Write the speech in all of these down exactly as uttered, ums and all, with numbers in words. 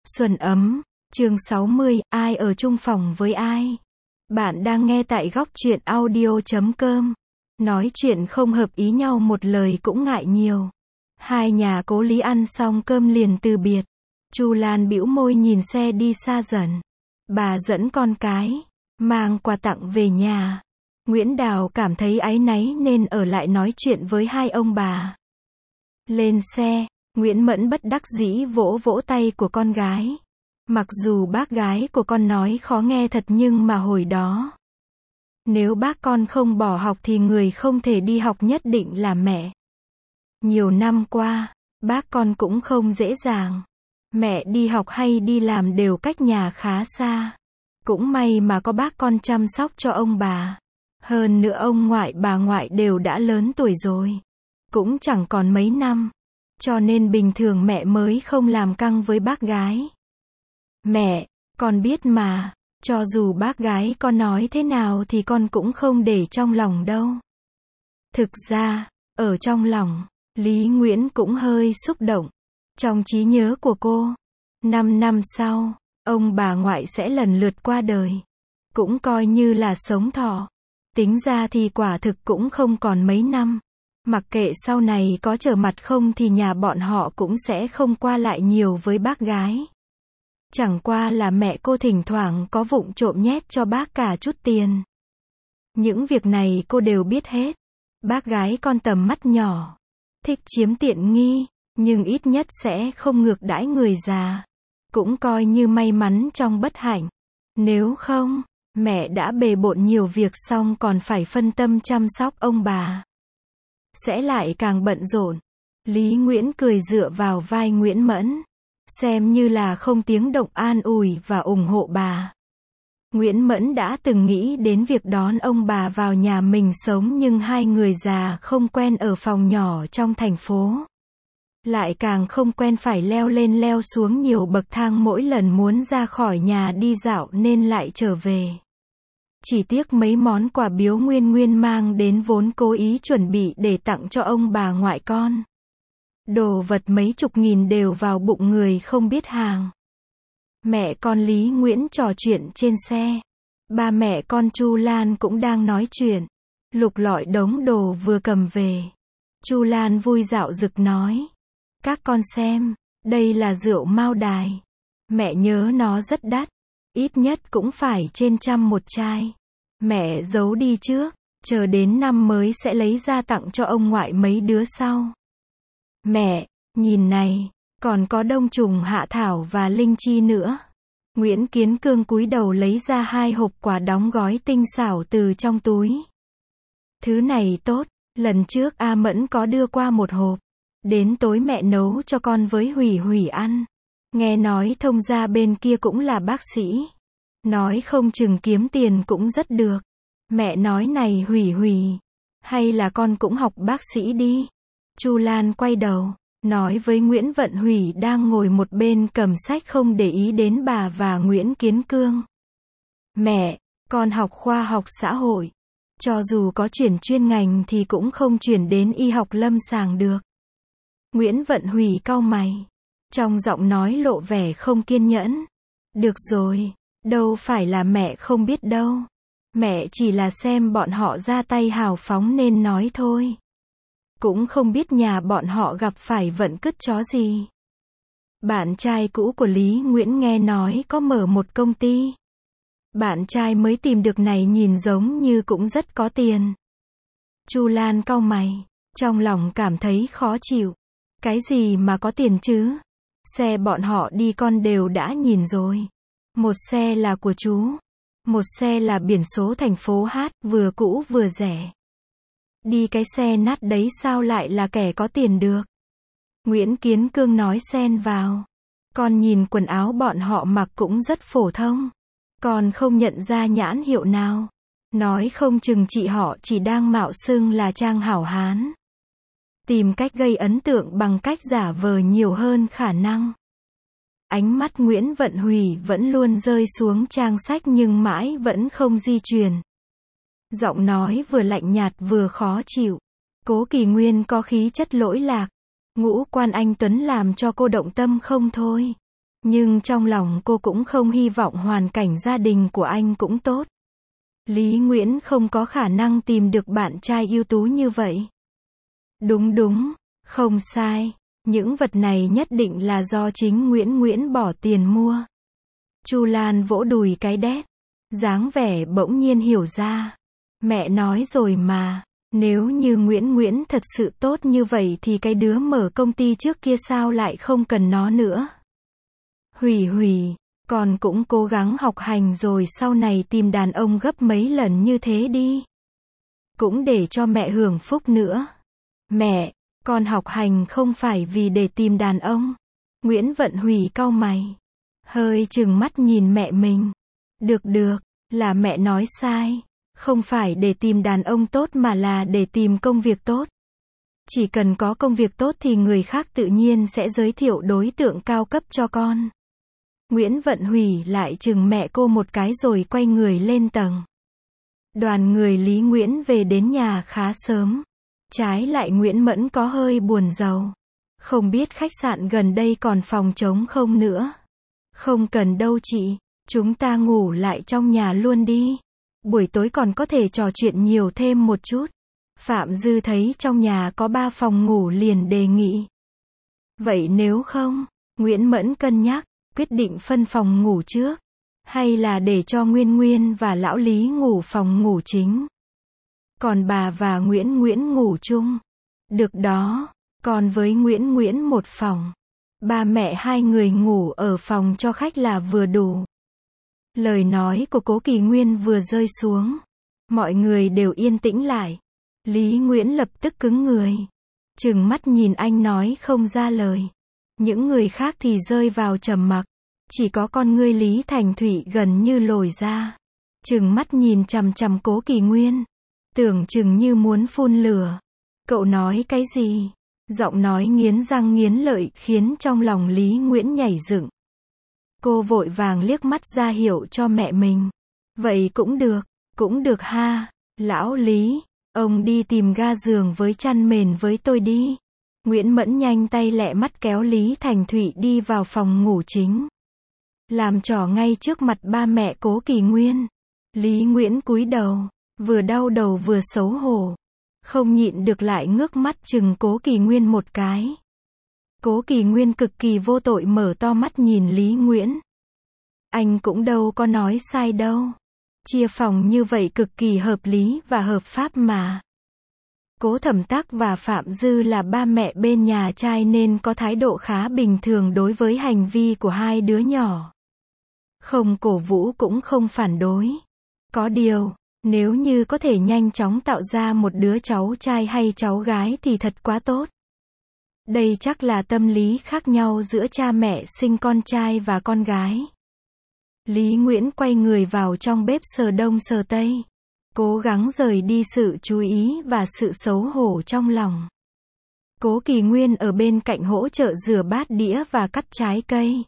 Xuân ấm, chương sáu mươi, ai ở chung phòng với ai? Bạn đang nghe tại góc truyện audio chấm com. Nói chuyện không hợp ý nhau một lời cũng ngại nhiều. Hai nhà cố Lý ăn xong cơm liền từ biệt. Chu Lan bĩu môi nhìn xe đi xa dần. Bà dẫn con cái, mang quà tặng về nhà. Nguyễn Đào cảm thấy áy náy nên ở lại nói chuyện với hai ông bà. Lên xe, Nguyễn Mẫn bất đắc dĩ vỗ vỗ tay của con gái. Mặc dù bác gái của con nói khó nghe thật nhưng mà hồi đó, nếu bác con không bỏ học thì người không thể đi học nhất định là mẹ. Nhiều năm qua, bác con cũng không dễ dàng. Mẹ đi học hay đi làm đều cách nhà khá xa. Cũng may mà có bác con chăm sóc cho ông bà. Hơn nữa ông ngoại bà ngoại đều đã lớn tuổi rồi. Cũng chẳng còn mấy năm. Cho nên bình thường mẹ mới không làm căng với bác gái. Mẹ, con biết mà, cho dù bác gái con nói thế nào thì con cũng không để trong lòng đâu. Thực ra, ở trong lòng, Lý Nguyễn cũng hơi xúc động. Trong trí nhớ của cô, năm năm sau, ông bà ngoại sẽ lần lượt qua đời. Cũng coi như là sống thọ. Tính ra thì quả thực cũng không còn mấy năm. Mặc kệ sau này có trở mặt không thì nhà bọn họ cũng sẽ không qua lại nhiều với bác gái. Chẳng qua là mẹ cô thỉnh thoảng có vụng trộm nhét cho bác cả chút tiền. Những việc này cô đều biết hết. Bác gái con tầm mắt nhỏ, thích chiếm tiện nghi, nhưng ít nhất sẽ không ngược đãi người già. Cũng coi như may mắn trong bất hạnh. Nếu không, mẹ đã bề bộn nhiều việc xong còn phải phân tâm chăm sóc ông bà, sẽ lại càng bận rộn. Lý Nguyễn cười dựa vào vai Nguyễn Mẫn, xem như là không tiếng động an ủi và ủng hộ bà. Nguyễn Mẫn đã từng nghĩ đến việc đón ông bà vào nhà mình sống nhưng hai người già không quen ở phòng nhỏ trong thành phố. Lại càng không quen phải leo lên leo xuống nhiều bậc thang mỗi lần muốn ra khỏi nhà đi dạo nên lại trở về. Chỉ tiếc mấy món quà biếu Nguyên Nguyên mang đến vốn cố ý chuẩn bị để tặng cho ông bà ngoại con. Đồ vật mấy chục nghìn đều vào bụng người không biết hàng. Mẹ con Lý Nguyễn trò chuyện trên xe. Ba mẹ con Chu Lan cũng đang nói chuyện. Lục lọi đống đồ vừa cầm về. Chu Lan vui dạo dực nói. Các con xem, đây là rượu Mao Đài. Mẹ nhớ nó rất đắt. Ít nhất cũng phải trên trăm một chai. Mẹ giấu đi trước, chờ đến năm mới sẽ lấy ra tặng cho ông ngoại mấy đứa sau. Mẹ, nhìn này, còn có đông trùng hạ thảo và linh chi nữa. Nguyễn Kiến Cương cúi đầu lấy ra hai hộp quà đóng gói tinh xảo từ trong túi. Thứ này tốt, lần trước A Mẫn có đưa qua một hộp. Đến tối mẹ nấu cho con với Hủy Hủy ăn. Nghe nói thông gia bên kia cũng là bác sĩ. Nói không chừng kiếm tiền cũng rất được. Mẹ nói này Hủy Hủy, hay là con cũng học bác sĩ đi. Chu Lan quay đầu, nói với Nguyễn Vận Hủy đang ngồi một bên cầm sách không để ý đến bà và Nguyễn Kiến Cương. Mẹ, con học khoa học xã hội. Cho dù có chuyển chuyên ngành thì cũng không chuyển đến y học lâm sàng được. Nguyễn Vận Hủy cau mày. Trong giọng nói lộ vẻ không kiên nhẫn. Được rồi, đâu phải là mẹ không biết đâu. Mẹ chỉ là xem bọn họ ra tay hào phóng nên nói thôi. Cũng không biết nhà bọn họ gặp phải vận cứt chó gì. Bạn trai cũ của Lý Nguyễn nghe nói có mở một công ty. Bạn trai mới tìm được này nhìn giống như cũng rất có tiền. Chu Lan cau mày, trong lòng cảm thấy khó chịu. Cái gì mà có tiền chứ? Xe bọn họ đi con đều đã nhìn rồi. Một xe là của chú. Một xe là biển số thành phố Hát, vừa cũ vừa rẻ. Đi cái xe nát đấy sao lại là kẻ có tiền được? Nguyễn Kiến Cương nói xen vào. Con nhìn quần áo bọn họ mặc cũng rất phổ thông. Con không nhận ra nhãn hiệu nào. Nói không chừng chị họ chỉ đang mạo xưng là trang hảo hán. Tìm cách gây ấn tượng bằng cách giả vờ nhiều hơn khả năng. Ánh mắt Nguyễn Vận Hủy vẫn luôn rơi xuống trang sách nhưng mãi vẫn không di chuyển. Giọng nói vừa lạnh nhạt vừa khó chịu. Cố Kỳ Nguyên có khí chất lỗi lạc. Ngũ quan anh tuấn làm cho cô động tâm không thôi. Nhưng trong lòng cô cũng không hy vọng hoàn cảnh gia đình của anh cũng tốt. Lý Nguyễn không có khả năng tìm được bạn trai ưu tú như vậy. Đúng đúng, không sai. Những vật này nhất định là do chính Nguyễn Nguyễn bỏ tiền mua. Chu Lan vỗ đùi cái đét. Dáng vẻ bỗng nhiên hiểu ra. Mẹ nói rồi mà. Nếu như Nguyễn Nguyễn thật sự tốt như vậy thì cái đứa mở công ty trước kia sao lại không cần nó nữa. Hủy hủy, con cũng cố gắng học hành rồi sau này tìm đàn ông gấp mấy lần như thế đi. Cũng để cho mẹ hưởng phúc nữa. Mẹ, con học hành không phải vì để tìm đàn ông. Nguyễn Vận Hủy cau mày. Hơi trừng mắt nhìn mẹ mình. Được được, là mẹ nói sai. Không phải để tìm đàn ông tốt mà là để tìm công việc tốt. Chỉ cần có công việc tốt thì người khác tự nhiên sẽ giới thiệu đối tượng cao cấp cho con. Nguyễn Vận Hủy lại chừng mẹ cô một cái rồi quay người lên tầng. Đoàn người Lý Nguyễn về đến nhà khá sớm. Trái lại Nguyễn Mẫn có hơi buồn rầu. Không biết khách sạn gần đây còn phòng trống không nữa. Không cần đâu chị, chúng ta ngủ lại trong nhà luôn đi. Buổi tối còn có thể trò chuyện nhiều thêm một chút. Phạm Dư thấy trong nhà có ba phòng ngủ liền đề nghị. Vậy nếu không, Nguyễn Mẫn cân nhắc, quyết định phân phòng ngủ trước. Hay là để cho Nguyên Nguyên và Lão Lý ngủ phòng ngủ chính. Còn bà và Nguyễn Nguyễn ngủ chung. Được đó, còn với Nguyễn Nguyễn một phòng. Ba mẹ hai người ngủ ở phòng cho khách là vừa đủ. Lời nói của Cố Kỳ Nguyên vừa rơi xuống. Mọi người đều yên tĩnh lại. Lý Nguyễn lập tức cứng người. Trừng mắt nhìn anh nói không ra lời. Những người khác thì rơi vào trầm mặc. Chỉ có con ngươi Lý Thành Thụy gần như lồi ra. Trừng mắt nhìn chằm chằm Cố Kỳ Nguyên. Tưởng chừng như muốn phun lửa. Cậu nói cái gì? Giọng nói nghiến răng nghiến lợi khiến trong lòng Lý Nguyễn nhảy dựng. Cô vội vàng liếc mắt ra hiệu cho mẹ mình. Vậy cũng được, cũng được ha. Lão Lý, ông đi tìm ga giường với chăn mền với tôi đi. Nguyễn Mẫn nhanh tay lẹ mắt kéo Lý Thành Thụy đi vào phòng ngủ chính. Làm trò ngay trước mặt ba mẹ Cố Kỳ Nguyên. Lý Nguyễn cúi đầu, vừa đau đầu vừa xấu hổ. Không nhịn được lại ngước mắt chừng Cố Kỳ Nguyên một cái. Cố Kỳ Nguyên cực kỳ vô tội mở to mắt nhìn Lý Nguyễn. Anh cũng đâu có nói sai đâu. Chia phòng như vậy cực kỳ hợp lý và hợp pháp mà. Cố Thẩm Tắc và Phạm Dư là ba mẹ bên nhà trai nên có thái độ khá bình thường đối với hành vi của hai đứa nhỏ. Không cổ vũ cũng không phản đối. Có điều, nếu như có thể nhanh chóng tạo ra một đứa cháu trai hay cháu gái thì thật quá tốt. Đây chắc là tâm lý khác nhau giữa cha mẹ sinh con trai và con gái. Lý Nguyễn quay người vào trong bếp sờ đông sờ tây. Cố gắng rời đi sự chú ý và sự xấu hổ trong lòng. Cố Kỳ Nguyên ở bên cạnh hỗ trợ rửa bát đĩa và cắt trái cây.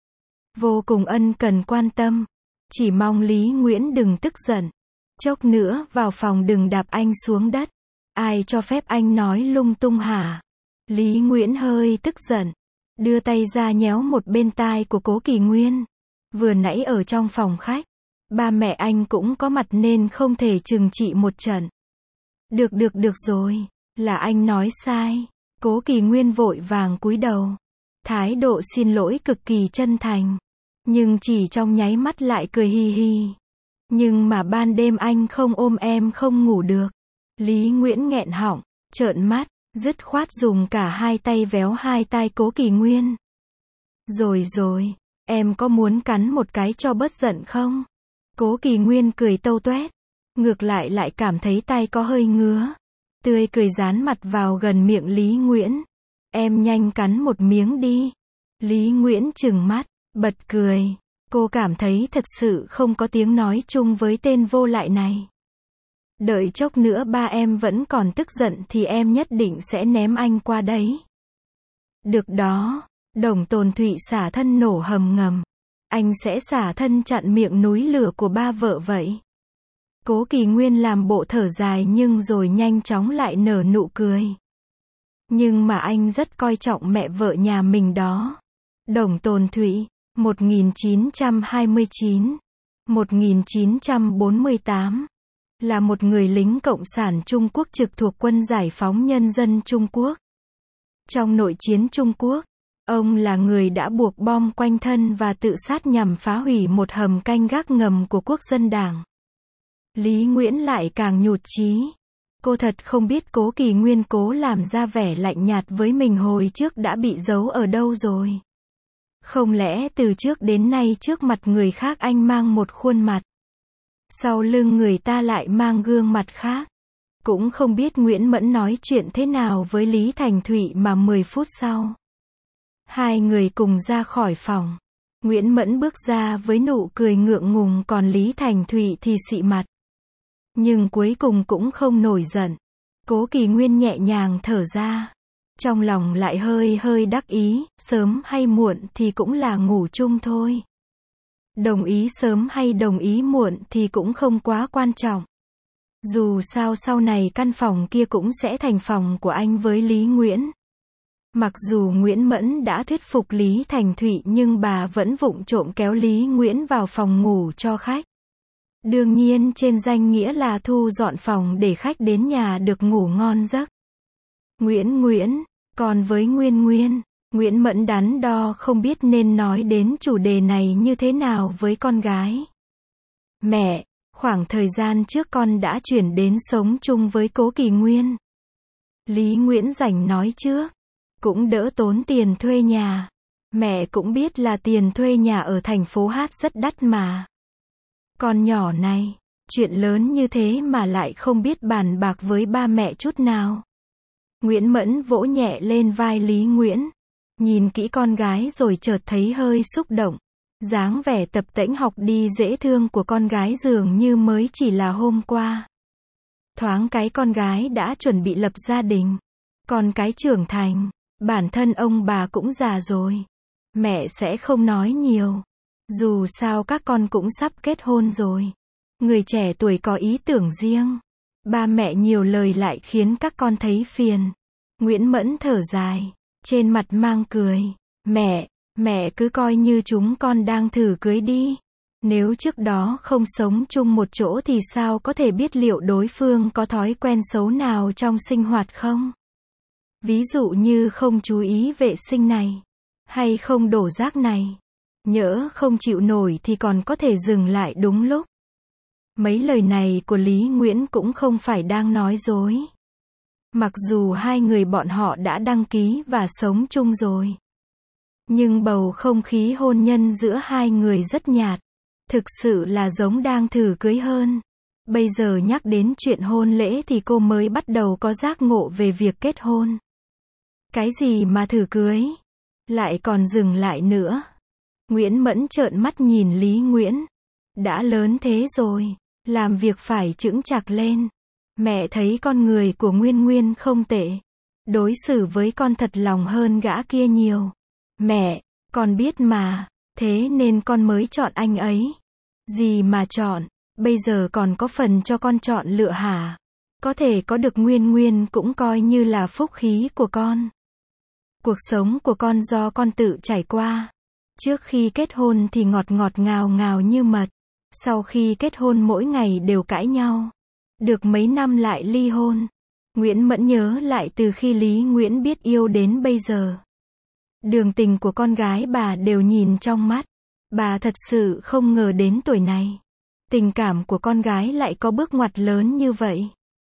Vô cùng ân cần quan tâm. Chỉ mong Lý Nguyễn đừng tức giận. Chốc nữa vào phòng đừng đạp anh xuống đất. Ai cho phép anh nói lung tung hả? Lý Nguyễn hơi tức giận. Đưa tay ra nhéo một bên tai của Cố Kỳ Nguyên. Vừa nãy ở trong phòng khách. Ba mẹ anh cũng có mặt nên không thể trừng trị một trận. Được được được rồi. Là anh nói sai. Cố Kỳ Nguyên vội vàng cúi đầu. Thái độ xin lỗi cực kỳ chân thành. Nhưng chỉ trong nháy mắt lại cười hi hi. Nhưng mà ban đêm anh không ôm em không ngủ được. Lý Nguyễn nghẹn họng, trợn mắt, dứt khoát dùng cả hai tay véo hai tai Cố Kỳ Nguyên. Rồi rồi, em có muốn cắn một cái cho bớt giận không? Cố Kỳ Nguyên cười tâu tuét. Ngược lại lại cảm thấy tai có hơi ngứa. Tươi cười dán mặt vào gần miệng Lý Nguyễn. Em nhanh cắn một miếng đi. Lý Nguyễn trừng mắt, bật cười. Cô cảm thấy thật sự không có tiếng nói chung với tên vô lại này. Đợi chốc nữa ba em vẫn còn tức giận thì em nhất định sẽ ném anh qua đấy. Được đó, Đồng Tồn Thụy xả thân nổ hầm ngầm. Anh sẽ xả thân chặn miệng núi lửa của ba vợ vậy. Cố Kỳ Nguyên làm bộ thở dài nhưng rồi nhanh chóng lại nở nụ cười. Nhưng mà anh rất coi trọng mẹ vợ nhà mình đó. Đồng Tồn Thụy, một nghìn chín trăm hai mươi chín, một nghìn chín trăm bốn mươi tám, là một người lính Cộng sản Trung Quốc trực thuộc Quân Giải phóng Nhân dân Trung Quốc. Trong nội chiến Trung Quốc, ông là người đã buộc bom quanh thân và tự sát nhằm phá hủy một hầm canh gác ngầm của Quốc dân Đảng. Lý Nguyễn lại càng nhụt chí. Cô thật không biết Cố Kỳ Nguyên cố làm ra vẻ lạnh nhạt với mình hồi trước đã bị giấu ở đâu rồi. Không lẽ từ trước đến nay trước mặt người khác anh mang một khuôn mặt, sau lưng người ta lại mang gương mặt khác. Cũng không biết Nguyễn Mẫn nói chuyện thế nào với Lý Thành Thụy mà mười phút sau, hai người cùng ra khỏi phòng. Nguyễn Mẫn bước ra với nụ cười ngượng ngùng, còn Lý Thành Thụy thì xị mặt. Nhưng cuối cùng cũng không nổi giận. Cố Kỳ Nguyên nhẹ nhàng thở ra. Trong lòng lại hơi hơi đắc ý, sớm hay muộn thì cũng là ngủ chung thôi. Đồng ý sớm hay đồng ý muộn thì cũng không quá quan trọng. Dù sao sau này căn phòng kia cũng sẽ thành phòng của anh với Lý Nguyễn. Mặc dù Nguyễn Mẫn đã thuyết phục Lý Thành Thụy nhưng bà vẫn vụng trộm kéo Lý Nguyễn vào phòng ngủ cho khách. Đương nhiên trên danh nghĩa là thu dọn phòng để khách đến nhà được ngủ ngon giấc. Nguyễn Nguyễn, còn với Nguyên Nguyên, Nguyễn Mẫn đắn đo không biết nên nói đến chủ đề này như thế nào với con gái. Mẹ, khoảng thời gian trước con đã chuyển đến sống chung với Cố Kỳ Nguyên. Lý Nguyễn rảnh nói trước. Cũng đỡ tốn tiền thuê nhà. Mẹ cũng biết là tiền thuê nhà ở thành phố Hát rất đắt mà. Con nhỏ này, chuyện lớn như thế mà lại không biết bàn bạc với ba mẹ chút nào. Nguyễn Mẫn vỗ nhẹ lên vai Lý Nguyễn. Nhìn kỹ con gái rồi chợt thấy hơi xúc động. Dáng vẻ tập tễnh học đi dễ thương của con gái dường như mới chỉ là hôm qua. Thoáng cái con gái đã chuẩn bị lập gia đình. Con cái trưởng thành. Bản thân ông bà cũng già rồi. Mẹ sẽ không nói nhiều. Dù sao các con cũng sắp kết hôn rồi. Người trẻ tuổi có ý tưởng riêng. Ba mẹ nhiều lời lại khiến các con thấy phiền. Nguyễn Mẫn thở dài. Trên mặt mang cười. Mẹ, mẹ cứ coi như chúng con đang thử cưới đi. Nếu trước đó không sống chung một chỗ thì sao có thể biết liệu đối phương có thói quen xấu nào trong sinh hoạt không? Ví dụ như không chú ý vệ sinh này, hay không đổ rác này. Nhỡ không chịu nổi thì còn có thể dừng lại đúng lúc. Mấy lời này của Lý Nguyễn cũng không phải đang nói dối. Mặc dù hai người bọn họ đã đăng ký và sống chung rồi. Nhưng bầu không khí hôn nhân giữa hai người rất nhạt. Thực sự là giống đang thử cưới hơn. Bây giờ nhắc đến chuyện hôn lễ thì cô mới bắt đầu có giác ngộ về việc kết hôn. Cái gì mà thử cưới? Lại còn dừng lại nữa. Nguyễn Mẫn trợn mắt nhìn Lý Nguyễn. Đã lớn thế rồi, làm việc phải chững chạc lên. Mẹ thấy con người của Nguyên Nguyên không tệ. Đối xử với con thật lòng hơn gã kia nhiều. Mẹ, con biết mà, thế nên con mới chọn anh ấy. Gì mà chọn, bây giờ còn có phần cho con chọn lựa hả? Có thể có được Nguyên Nguyên cũng coi như là phúc khí của con. Cuộc sống của con do con tự trải qua. Trước khi kết hôn thì ngọt ngọt ngào ngào như mật. Sau khi kết hôn mỗi ngày đều cãi nhau. Được mấy năm lại ly hôn. Nguyễn Mẫn nhớ lại từ khi Lý Nguyễn biết yêu đến bây giờ. Đường tình của con gái bà đều nhìn trong mắt. Bà thật sự không ngờ đến tuổi này. Tình cảm của con gái lại có bước ngoặt lớn như vậy.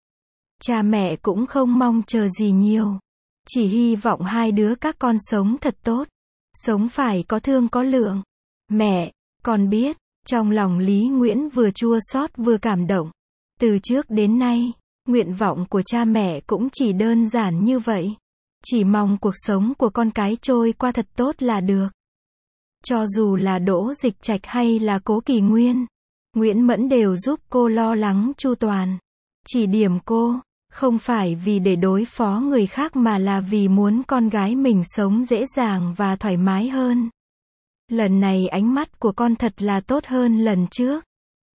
Cha mẹ cũng không mong chờ gì nhiều. Chỉ hy vọng hai đứa các con sống thật tốt. Sống phải có thương có lượng. Mẹ, con biết, trong lòng Lý Nguyễn vừa chua xót vừa cảm động. Từ trước đến nay, nguyện vọng của cha mẹ cũng chỉ đơn giản như vậy. Chỉ mong cuộc sống của con cái trôi qua thật tốt là được. Cho dù là Đỗ Dịch Trạch hay là Cố Kỳ Nguyên, Nguyễn Mẫn đều giúp cô lo lắng chu toàn. Chỉ điểm cô, không phải vì để đối phó người khác mà là vì muốn con gái mình sống dễ dàng và thoải mái hơn. Lần này ánh mắt của con thật là tốt hơn lần trước.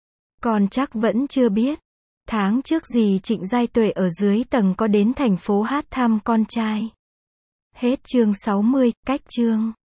Con chắc vẫn chưa biết. Tháng trước dì Trịnh Giai Tuệ ở dưới tầng có đến thành phố Hát thăm con trai. Hết chương sáu mươi, cách chương.